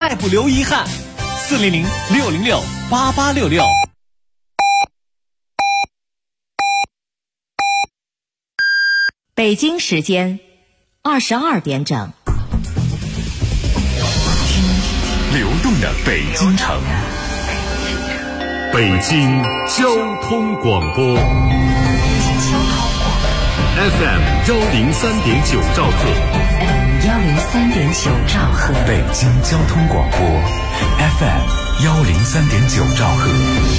再不留遗憾。400-606-8866。 北京时间22点整。 流动的北京城，北京交通广播 FM 103.9兆赫， 103.9兆赫， 北京交通广播 FM 103.9兆赫。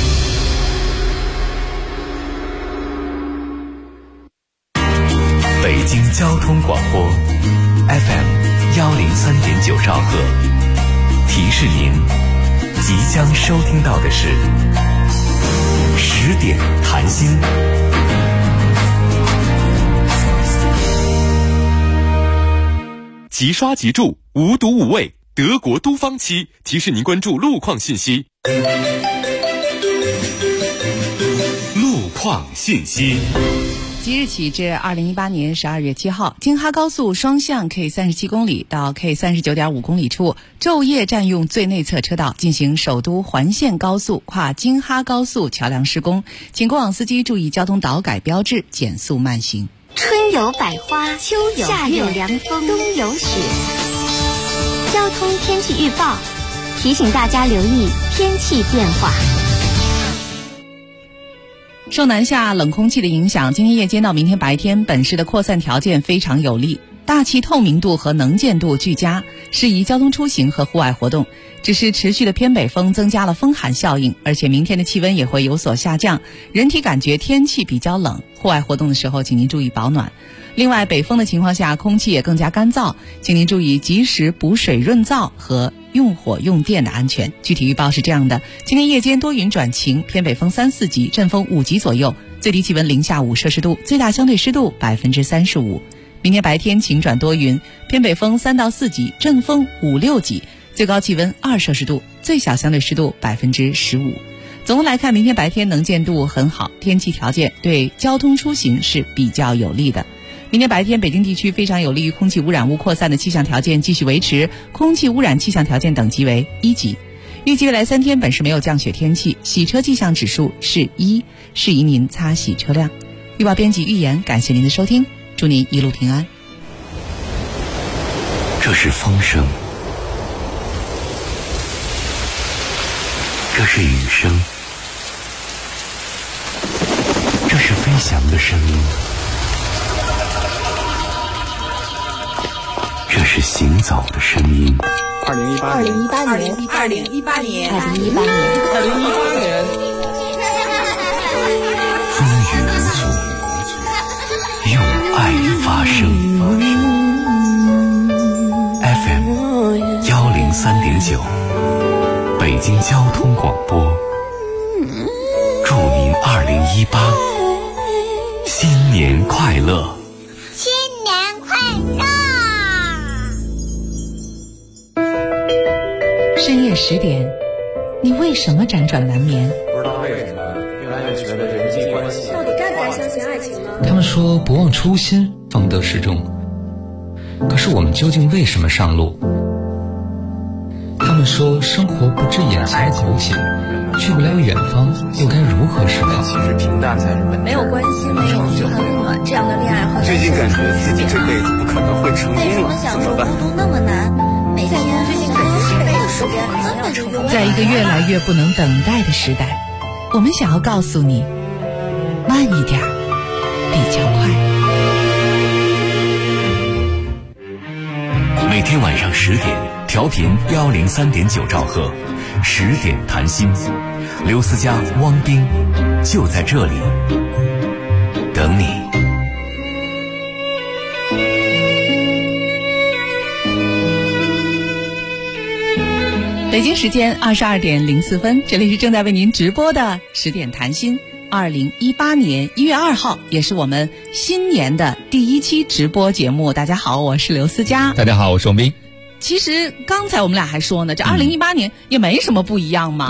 北京交通广播 FM 103.9兆赫。提示您，即将收听到的是10点谈心。 即刷即住，无毒无味，德国都芳漆提示您关注路况信息。路况信息。 即日起至2018年12月7号，京哈高速双向 K37公里到 K39.5公里处昼夜占用最内侧车道进行首都环线高速跨京哈高速桥梁施工，请过往司机注意交通导改标志，减速慢行。 春有百花，秋有夏有凉风，冬有雪。交通天气预报提醒大家留意天气变化。 受南下冷空气的影响，今天夜间到明天白天，本市的扩散条件非常有利，大气透明度和能见度俱佳，适宜交通出行和户外活动。只是持续的偏北风增加了风寒效应，而且明天的气温也会有所下降，人体感觉天气比较冷，户外活动的时候请您注意保暖。另外，北风的情况下，空气也更加干燥，请您注意及时补水润燥和用火用电的安全。具体预报是这样的：今天夜间多云转晴，偏北风3、4级，阵风5级左右，最低气温零下5摄氏度，最大相对湿度35%。明天白天晴转多云，偏北风3到4级，阵风5、6级，最高气温2摄氏度，最小相对湿度15%。总的来看，明天白天能见度很好，天气条件对交通出行是比较有利的。明天白天，北京地区非常有利于空气污染物扩散的气象条件继续维持，空气污染气象条件等级为1级。预计未来3天本市没有降雪天气，洗车气象指数是1，适宜您擦洗车辆。预报编辑预言，感谢您的收听，祝您一路平安。 这是风声，这是雨声，这是飞翔的声音，这是行走的声音。 2018年， 风雨无阻，用爱发声。FM 103.9，北京交通广播，祝您2018新年快乐！ 新年快乐！ 深夜10点，你为什么辗转难眠？ 不知道为什么，越来越觉得人际关系到底该不该相信爱情呢？ 他们说不忘初心，方得始终。可是我们究竟为什么上路？他们说生活不止眼前的苟且，去不了远方，又该如何是好？ 其实平淡才是本质。 没有关系，没有很暖，这样的恋爱好像最近感觉自己这辈子不可能会成功了，怎么办？ 孤独那么难，每天最近感觉是没有时间，根本就永远。 在一个越来越不能等待的时代，我们想要告诉你，慢一点，比较快。 每天晚上10点，调频103.9兆赫，10点谈心，刘思佳、汪冰就在这里等你。 北京时间22点04分，这里是正在为您直播的10点谈心。2018年1月2号，也是我们新年的第1期直播节目。大家好，我是刘思佳。 大家好，我是王斌。 其实刚才我们俩还说呢，这2018年也没什么不一样嘛。 对，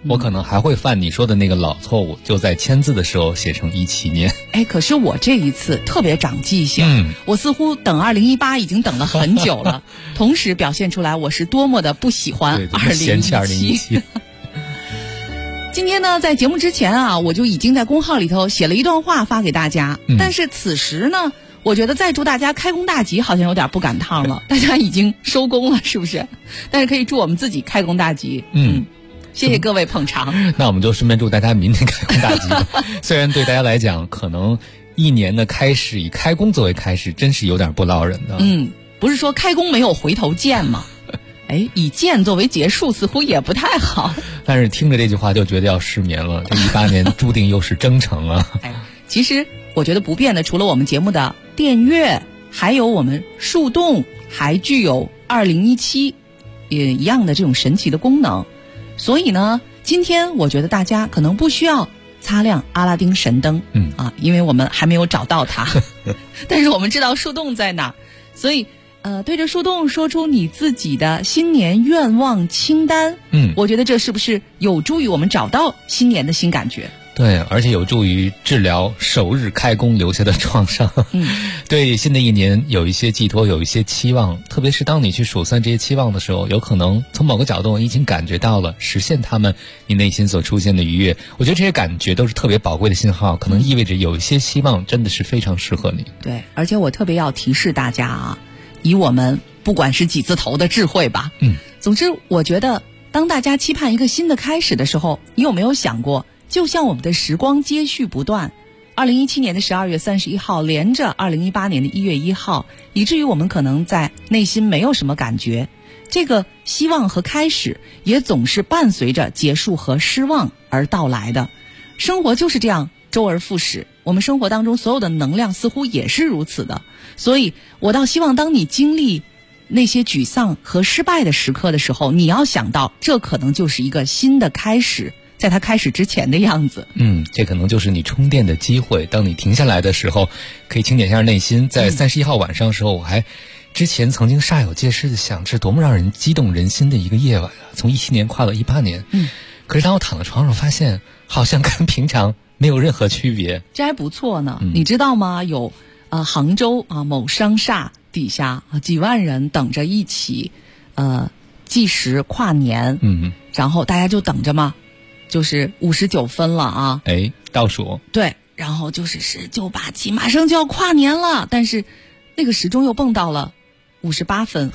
我可能还会犯你说的那个老错误，就在签字的时候写成17年。 可是我这一次特别长记性，我似乎等2018已经等了很久了，同时表现出来我是多么的不喜欢2017。 嫌弃2017。 今天呢，在节目之前啊，我就已经在公号里头写了一段话发给大家，但是此时呢，我觉得再祝大家开工大吉好像有点不赶趟了，大家已经收工了，是不是？但是可以祝我们自己开工大吉。谢谢各位捧场。 那我们就顺便祝大家明天开工大吉。虽然对大家来讲，可能一年的开始以开工作为开始，真是有点不捞人的。 不是说开工没有回头箭吗？以箭作为结束似乎也不太好。 但是听着这句话就觉得要失眠了，这18年注定又是征程啊。 其实我觉得不变的，除了我们节目的电乐，还有我们树洞，还具有2017也一样的这种神奇的功能。所以呢，今天我觉得大家可能不需要擦亮阿拉丁神灯，因为我们还没有找到它，但是我们知道树洞在哪，所以对着树洞说出你自己的新年愿望清单，我觉得这是不是有助于我们找到新年的新感觉？ 对，而且有助于治疗首日开工留下的创伤。对新的一年有一些寄托，有一些期望，特别是当你去数算这些期望的时候，有可能从某个角度已经感觉到了实现他们，你内心所出现的愉悦。我觉得这些感觉都是特别宝贵的信号，可能意味着有一些希望真的是非常适合你。 对，而且我特别要提示大家啊，以我们不管是几字头的智慧吧，总之我觉得当大家期盼一个新的开始的时候，你有没有想过，就像我们的时光接续不断，2017年的12月31号连着2018年的1月1号，以至于我们可能在内心没有什么感觉，这个希望和开始也总是伴随着结束和失望而到来的。生活就是这样周而复始，我们生活当中所有的能量似乎也是如此的。所以我倒希望当你经历那些沮丧和失败的时刻的时候，你要想到这可能就是一个新的开始，在它开始之前的样子。 这可能就是你充电的机会。当你停下来的时候，可以清点一下内心。在31号晚上的时候，我还之前曾经煞有介事的想，这多么让人激动人心的一个夜晚啊！从17年跨到18年，可是当我躺在床上发现，好像跟平常没有任何区别。 这还不错呢。你知道吗？有杭州某商厦底下几万人等着一起计时跨年，然后大家就等着嘛。就是59分了啊！ 倒数。对， 然后就是19、87，马上就要跨年了，但是那个时钟又蹦到了58分，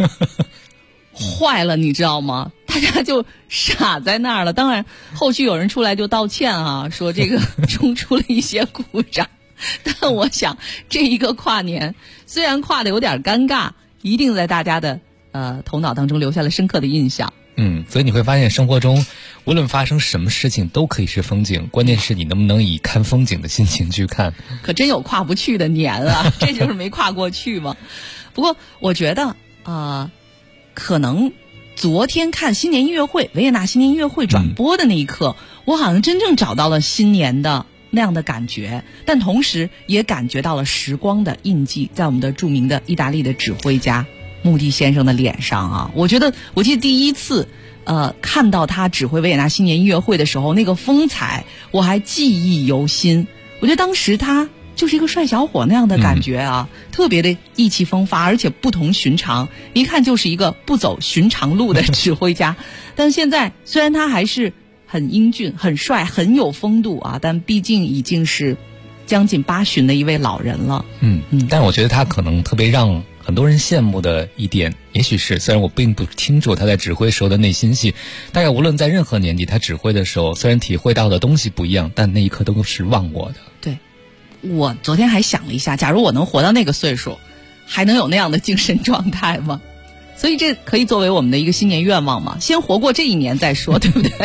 坏了，你知道吗？大家就傻在那儿了。当然，后续有人出来就道歉啊，说这个钟出了一些故障。但我想，这一个跨年虽然跨得有点尴尬，一定在大家的头脑当中留下了深刻的印象。 所以你会发现生活中无论发生什么事情都可以是风景，关键是你能不能以看风景的心情去看。 可真有跨不去的年啊，这就是没跨过去嘛。不过我觉得可能昨天看新年音乐会，维也纳新年音乐会转播的那一刻，我好像真正找到了新年的那样的感觉，但同时也感觉到了时光的印记在我们的著名的意大利的指挥家穆蒂先生的脸上啊。我记得第一次看到他指挥维也纳新年音乐会的时候，那个风采我还记忆犹新。我觉得当时他就是一个帅小伙那样的感觉啊，特别的意气风发，而且不同寻常，一看就是一个不走寻常路的指挥家。但现在虽然他还是很英俊、很帅、很有风度啊，但毕竟已经是将近80的一位老人了。 但我觉得他可能特别让很多人羡慕的一点，也许是，虽然我并不清楚他在指挥时候的内心戏，大概无论在任何年纪，他指挥的时候，虽然体会到的东西不一样，但那一刻都是忘我的。 对，我昨天还想了一下，假如我能活到那个岁数，还能有那样的精神状态吗？所以这可以作为我们的一个新年愿望嘛，先活过这一年再说，对不对？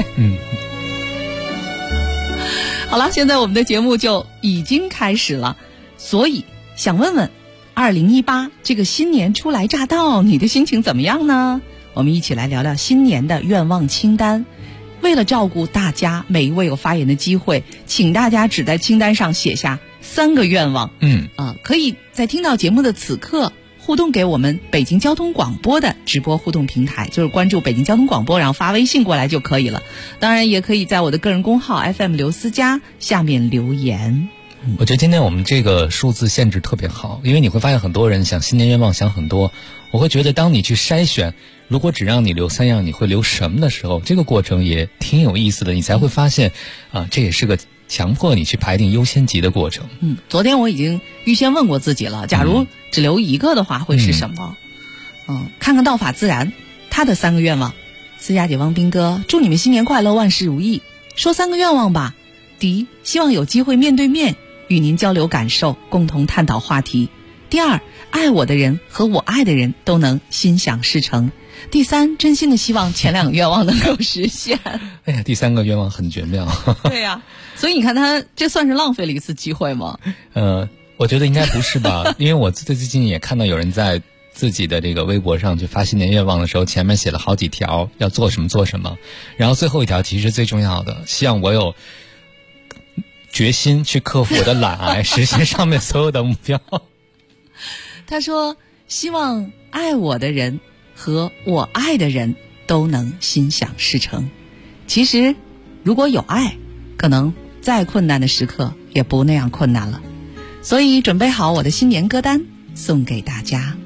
好了，现在我们的节目就已经开始了，所以想问问2018这个新年初来乍到，你的心情怎么样呢？我们一起来聊聊新年的愿望清单。为了照顾大家每一位有发言的机会，请大家只在清单上写下3个愿望。可以在听到节目的此刻， 互动给我们北京交通广播的直播互动平台，就是关注北京交通广播，然后发微信过来就可以了。当然也可以在我的个人公号 FM 刘思佳下面留言。 我觉得今天我们这个数字限制特别好，因为你会发现很多人想新年愿望想很多，我会觉得当你去筛选如果只让你留3样你会留什么的时候，这个过程也挺有意思的，你才会发现这也是个强迫你去排定优先级的过程。 昨天我已经预先问过自己了，假如只留一个的话会是什么？看看道法自然他的3个愿望。思佳姐、汪斌哥，祝你们新年快乐，万事如意。说3个愿望吧。第一，希望有机会面对面与您交流感受，共同探讨话题。第二，爱我的人和我爱的人都能心想事成。第三，真心的希望前2个愿望能够实现。 哎呀，第3个愿望很绝妙。 对呀，所以你看他这算是浪费了一次机会吗？ 我觉得应该不是吧，因为我最近也看到有人在自己的这个微博上去发新年愿望的时候，前面写了好几条要做什么做什么，然后最后一条其实最重要的，希望我有决心去克服我的懒癌，实现上面所有的目标。 他说希望爱我的人和我爱的人都能心想事成。其实如果有爱，可能再困难的时刻也不那样困难了。所以准备好我的新年歌单送给大家。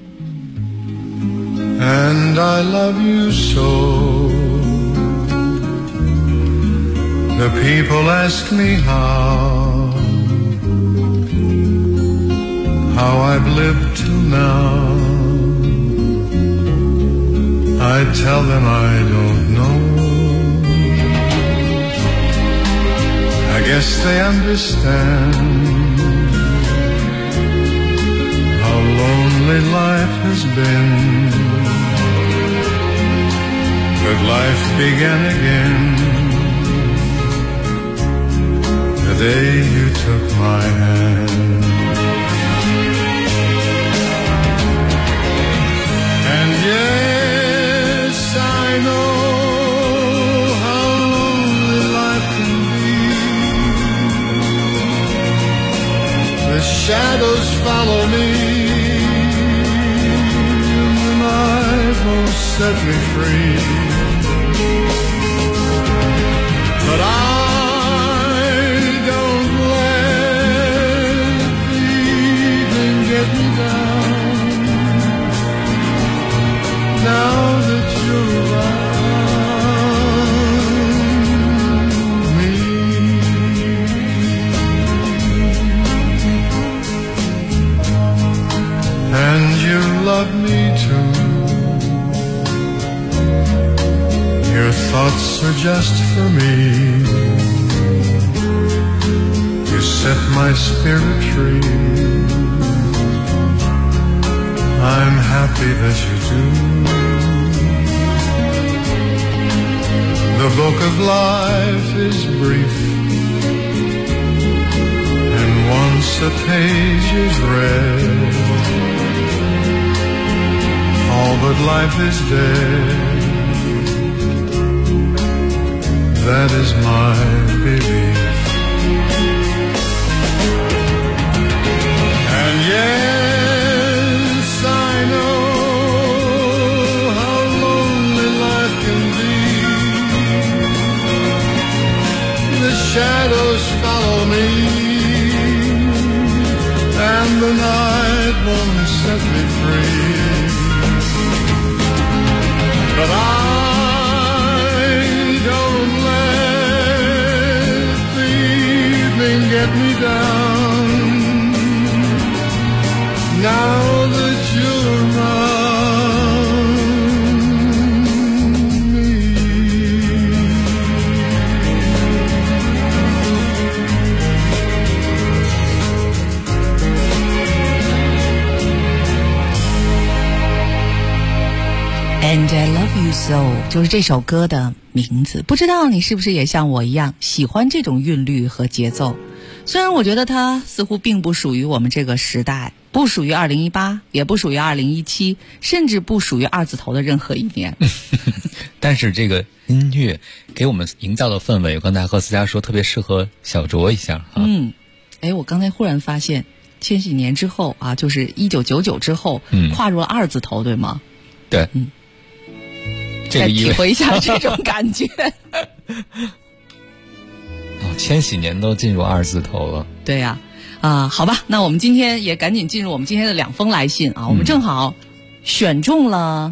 And I love you so. The people ask me how I've lived till now. I tell them I don't know. I guess they understand how lonely life has been. But life began again the day you took my hand. And yes, I know how lonely life can be. The shadows follow me, and the night won't set me free. But I don't let the evening get me down. Now that you're around me, and you love me too. Your thoughts are just for me. You set my spirit free. I'm happy that you do. The book of life is brief, and once a page is read, all but life is dead. That is my belief. And yes, I know how lonely life can be. The shadows follow me, and the night won't set me free. But I don't let the evening get me down. Now that you're around me. And I love you so 就是这首歌的名字。不知道你是不是也像我一样喜欢这种韵律和节奏？虽然我觉得它似乎并不属于我们这个时代，不属于2018，也不属于2017，甚至不属于2字头的任何一年。 但是这个音乐给我们营造的氛围，我刚才和思佳说特别适合小酌一下哈。 我刚才忽然发现千禧年之后啊，就是1999之后，跨入了2字头，对吗？ 对，这个再体会一下这种感觉。 千禧年都进入2字头了。 对呀，好吧，那我们今天也赶紧进入我们今天的2封来信啊，我们正好选中了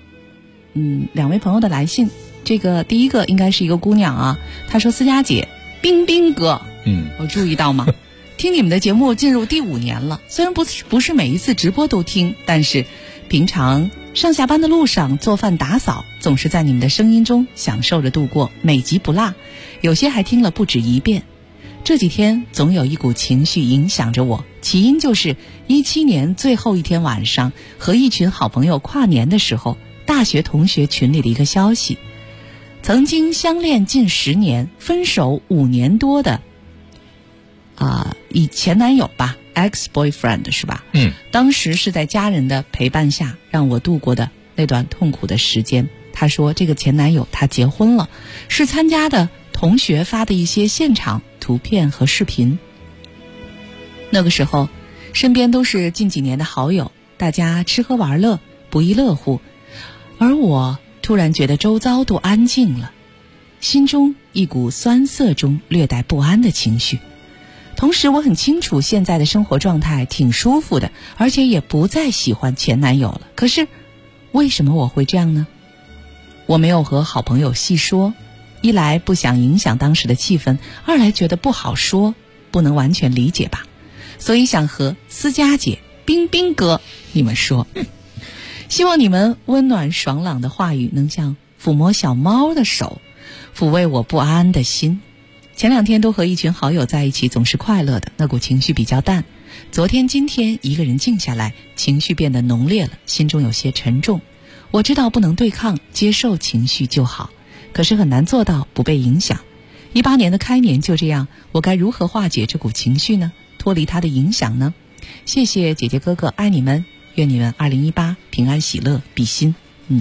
2位朋友的来信。这个第一个应该是一个姑娘啊，她说：思佳姐，冰冰哥，我注意到吗？听你们的节目进入第5年了，虽然不是每一次直播都听，但是平常上下班的路上做饭打扫，总是在你们的声音中享受着度过，每集不落，有些还听了不止1遍。这几天总有一股情绪影响着我，起因就是17年最后一天晚上和一群好朋友跨年的时候，大学同学群里的一个消息，曾经相恋近10年，分手5年多的以前男友吧 ，ex-boyfriend 是吧？当时是在家人的陪伴下让我度过的那段痛苦的时间。他说这个前男友他结婚了，是参加的同学发的一些现场图片和视频。那个时候身边都是近几年的好友，大家吃喝玩乐不亦乐乎，而我突然觉得周遭都安静了，心中一股酸涩中略带不安的情绪。同时我很清楚现在的生活状态挺舒服的，而且也不再喜欢前男友了。可是为什么我会这样呢？我没有和好朋友细说，一来不想影响当时的气氛，二来觉得不好说，不能完全理解吧，所以想和思佳姐、冰冰哥你们说，希望你们温暖爽朗的话语能像抚摸小猫的手，抚慰我不安的心。前2天都和一群好友在一起，总是快乐的，那股情绪比较淡。昨天今天一个人静下来，情绪变得浓烈了，心中有些沉重。我知道不能对抗，接受情绪就好，可是很难做到不被影响。18年的开年就这样，我该如何化解这股情绪呢？脱离它的影响呢？谢谢姐姐哥哥，爱你们，愿你们2018平安喜乐，比心。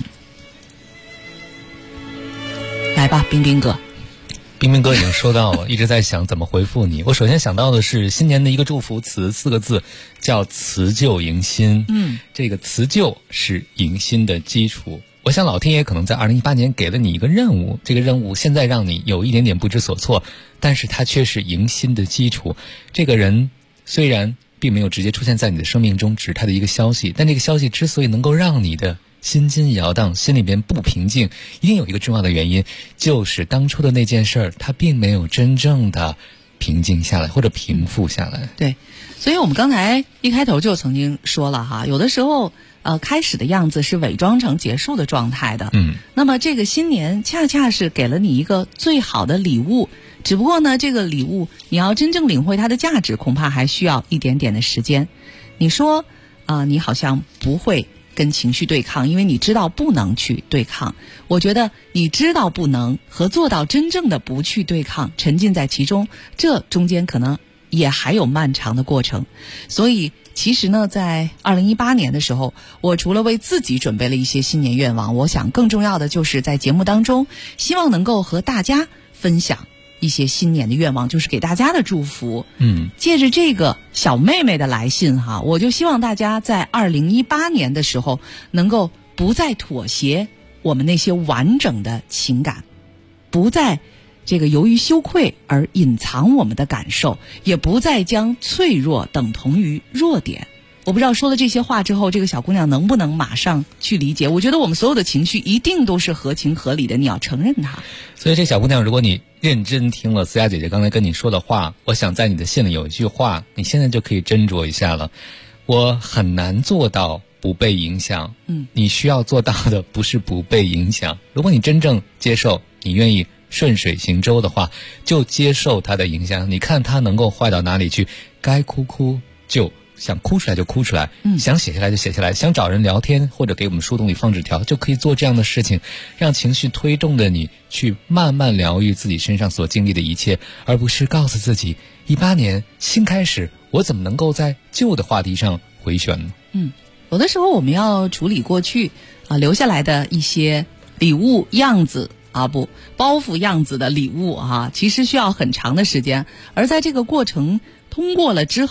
来吧，冰冰哥。 冰冰哥已经收到了，一直在想怎么回复你。我首先想到的是新年的一个祝福词，4个字，叫辞旧迎新。这个辞旧是迎新的基础。我想老天爷可能在2018年给了你一个任务，这个任务现在让你有一点点不知所措，但是它却是迎新的基础。这个人虽然并没有直接出现在你的生命中，只是他的一个消息，但这个消息之所以能够让你的心惊摇荡，心里边不平静，一定有一个重要的原因，就是当初的那件事儿，它并没有真正的平静下来或者平复下来。 对，所以我们刚才一开头就曾经说了哈，有的时候开始的样子是伪装成结束的状态的。那么这个新年恰恰是给了你一个最好的礼物，只不过呢，这个礼物你要真正领会它的价值，恐怕还需要一点点的时间。你说你好像不会跟情绪对抗，因为你知道不能去对抗。我觉得你知道不能和做到真正的不去对抗，沉浸在其中，这中间可能也还有漫长的过程。所以其实呢，在2018年的时候，我除了为自己准备了一些新年愿望，我想更重要的就是在节目当中，希望能够和大家分享一些新年的愿望，就是给大家的祝福。借着这个小妹妹的来信哈，我就希望大家在2018年的时候能够不再妥协我们那些完整的情感，不再这个由于羞愧而隐藏我们的感受，也不再将脆弱等同于弱点。我不知道说了这些话之后，这个小姑娘能不能马上去理解。我觉得我们所有的情绪一定都是合情合理的，你要承认它。 所以这小姑娘，如果你认真听了思佳姐姐刚才跟你说的话，我想在你的信里有一句话，你现在就可以斟酌一下了。我很难做到不被影响。你需要做到的不是不被影响。如果你真正接受，你愿意顺水行舟的话，就接受它的影响。你看它能够坏到哪里去，该哭哭就想哭出来就哭出来，想写下来就写下来，想找人聊天或者给我们树洞里放纸条，就可以做这样的事情，让情绪推动的你去慢慢疗愈自己身上所经历的一切，而不是告诉自己18年新开始，我怎么能够在旧的话题上回旋呢？ 有的时候我们要处理过去留下来的一些礼物样子包袱样子的礼物其实需要很长的时间，而在这个过程通过了之后，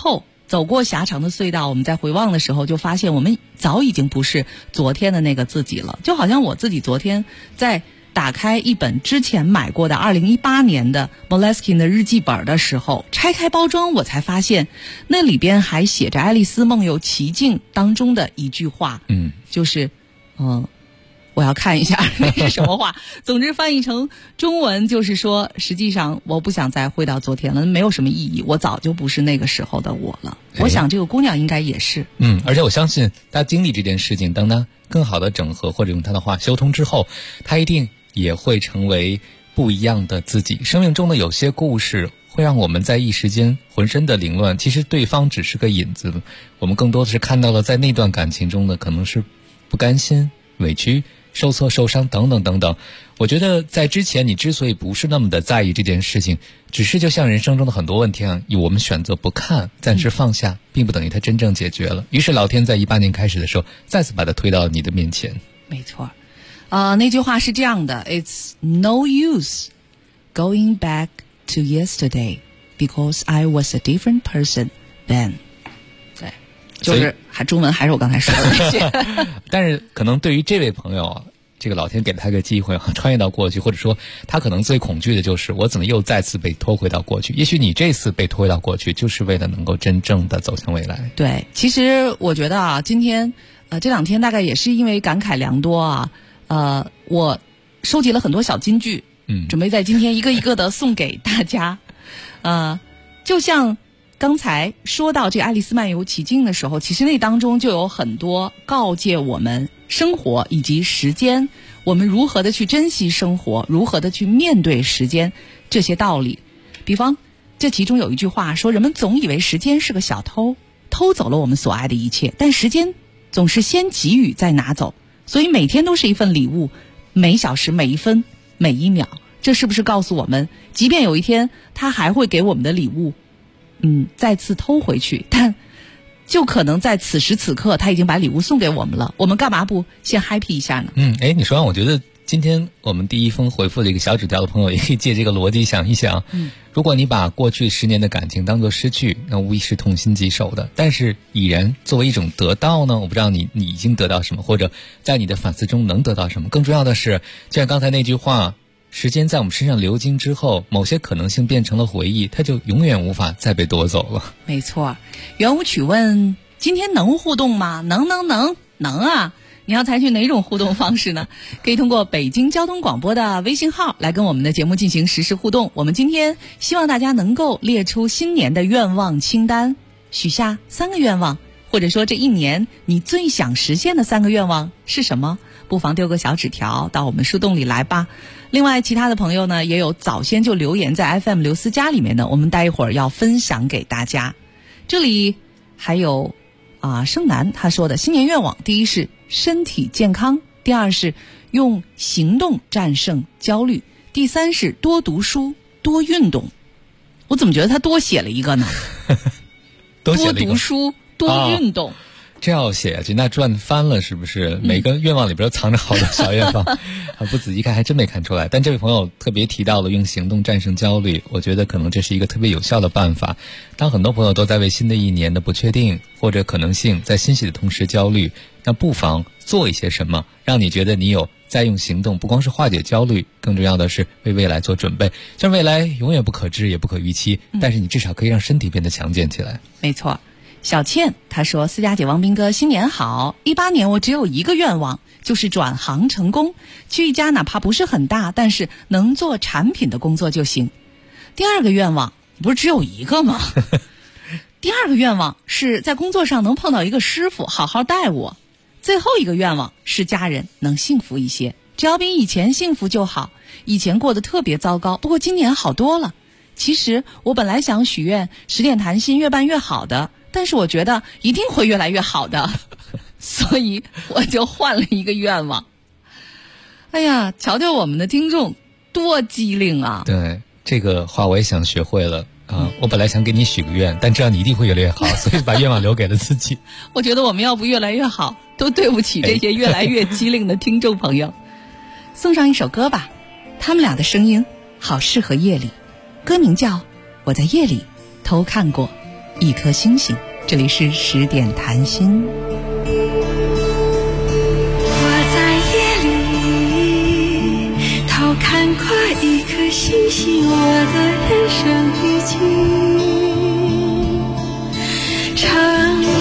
走过狭长的隧道，我们在回望的时候就发现我们早已经不是昨天的那个自己了。就好像我自己昨天在打开一本之前买过的2018年的 Moleskine 的日记本的时候，拆开包装我才发现那里边还写着《爱丽丝梦游奇境》当中的一句话，就是我要看一下那是什么话。总之翻译成中文就是说，实际上我不想再回到昨天了，没有什么意义，我早就不是那个时候的我了。我想这个姑娘应该也是。 而且我相信她经历这件事情，当她更好的整合，或者用她的话修通之后，她一定也会成为不一样的自己。生命中的有些故事会让我们在一时间浑身的凌乱，其实对方只是个引子，我们更多的是看到了在那段感情中的可能是不甘心、委屈、受挫、受伤等等等等。我觉得在之前你之所以不是那么的在意这件事情，只是就像人生中的很多问题啊，我们选择不看，暂时放下，并不等于它真正解决了。于是老天在18年开始的时候再次把它推到你的面前。 没错。那句话是这样的， It's no use going back to yesterday because I was a different person then。 对，就是中文还是我刚才说的那些。 但是可能对于这位朋友，这个老天给了他个机会穿越到过去，或者说他可能最恐惧的就是我怎么又再次被拖回到过去。也许你这次被拖回到过去就是为了能够真正的走向未来。 对，其实我觉得今天这2天大概也是因为感慨良多我收集了很多小金句，准备在今天一个一个的送给大家。就像刚才说到这《爱丽丝漫游奇境》的时候，其实那当中就有很多告诫我们生活以及时间，我们如何的去珍惜生活，如何的去面对时间这些道理。比方这其中有一句话说，人们总以为时间是个小偷，偷走了我们所爱的一切，但时间总是先给予再拿走，所以每天都是一份礼物，每小时每一分每一秒。这是不是告诉我们，即便有一天他还会给我们的礼物再次偷回去，但就可能在此时此刻他已经把礼物送给我们了，我们干嘛不先 happy 一下呢？ 你说完我觉得今天我们第一封回复的一个小纸条的朋友也可以借这个逻辑想一想，如果你把过去10年的感情当作失去，那无疑是痛心疾首的。但是已然作为一种得到呢，我不知道你已经得到什么，或者在你的反思中能得到什么。更重要的是，就像刚才那句话，时间在我们身上流经之后，某些可能性变成了回忆，它就永远无法再被夺走了。 没错。圆舞曲问今天能互动吗？能啊。你要采取哪种互动方式呢？可以通过北京交通广播的微信号来跟我们的节目进行实时互动。我们今天希望大家能够列出新年的愿望清单，许下3个愿望，或者说这一年你最想实现的3个愿望是什么？不妨丢个小纸条到我们树洞里来吧。另外其他的朋友呢，也有早先就留言在 FM 刘思佳里面的，我们待一会儿要分享给大家。这里还有盛楠他说的新年愿望，第一是身体健康，第2是用行动战胜焦虑，第3是多读书多运动。我怎么觉得他多写了一个呢？多读书多运动， 这要写下去那赚翻了，是不是？每个愿望里边都藏着好多小愿望不仔细看还真没看出来。但这位朋友特别提到了用行动战胜焦虑，我觉得可能这是一个特别有效的办法。当很多朋友都在为新的一年的不确定或者可能性在欣喜的同时焦虑，那不妨做一些什么让你觉得你有在用行动，不光是化解焦虑，更重要的是为未来做准备。像未来永远不可知也不可预期，但是你至少可以让身体变得强健起来。 没错。小倩她说，思佳姐王斌哥新年好，18年我只有一个愿望，就是转行成功，去一家哪怕不是很大但是能做产品的工作就行。第2个愿望不是只有一个吗？第2个愿望是在工作上能碰到一个师傅好好带我。最后一个愿望是家人能幸福一些，只要比以前幸福就好。以前过得特别糟糕，不过今年好多了。其实我本来想许愿10点谈心越办越好的，但是我觉得一定会越来越好的，所以我就换了一个愿望。哎呀，瞧瞧我们的听众多机灵啊！ 对，这个话我也想学会了我本来想给你许个愿，但知道你一定会越来越好，所以把愿望留给了自己。 我觉得我们要不越来越好，都对不起这些越来越机灵的听众朋友。送上一首歌吧，他们俩的声音好适合夜里，歌名叫《我在夜里偷看过一颗星星》。 这里是10点谈心。 我在夜里偷看过一颗星星，我的人生已经成立。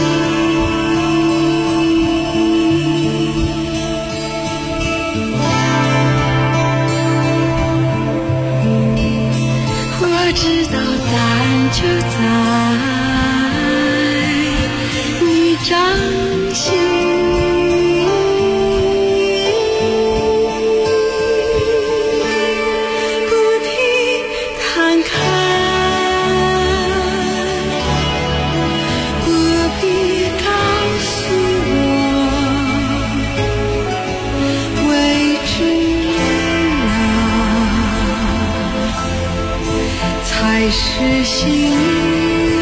我知道答案就在你掌心，不停看看，不必告诉我未知啊才是幸运。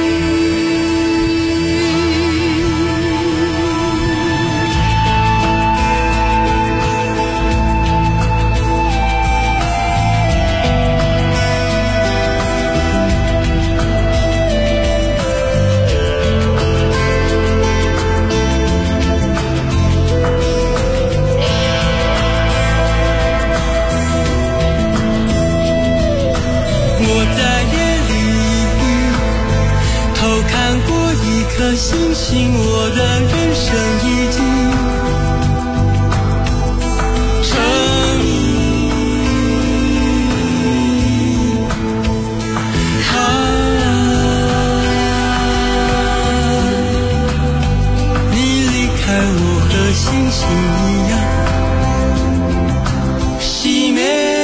颗星星，我的人生已经成谜。你离开我和星星一样熄灭。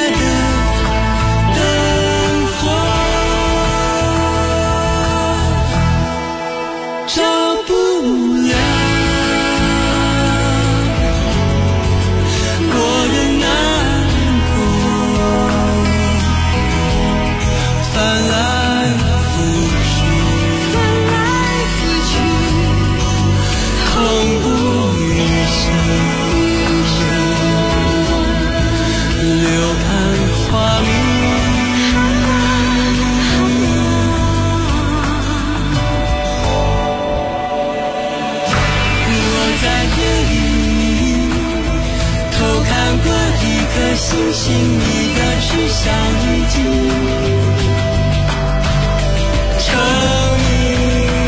星星，你的去向已经成谜。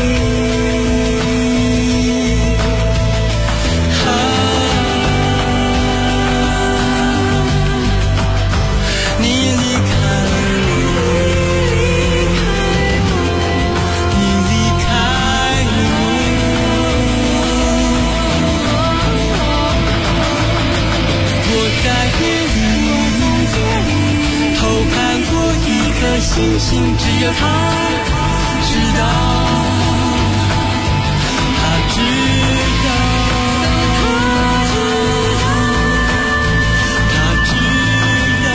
你离开我，你离开我，我在夜里偷看过一颗星星，只有他知道，他知道，他知道，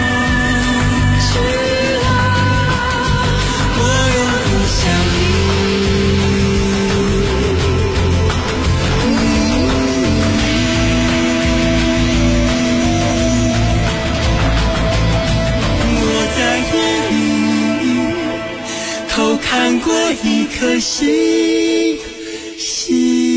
我永不想看过一颗星星。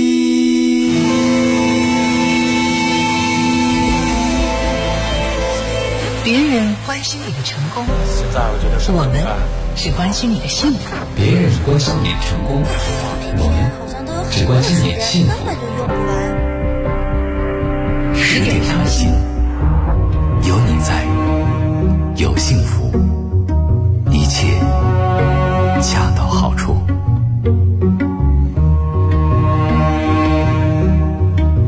别人关心你的成功，我们只关心你的幸福。 别人关心你的成功，我们只关心你的幸福。 10点谈心。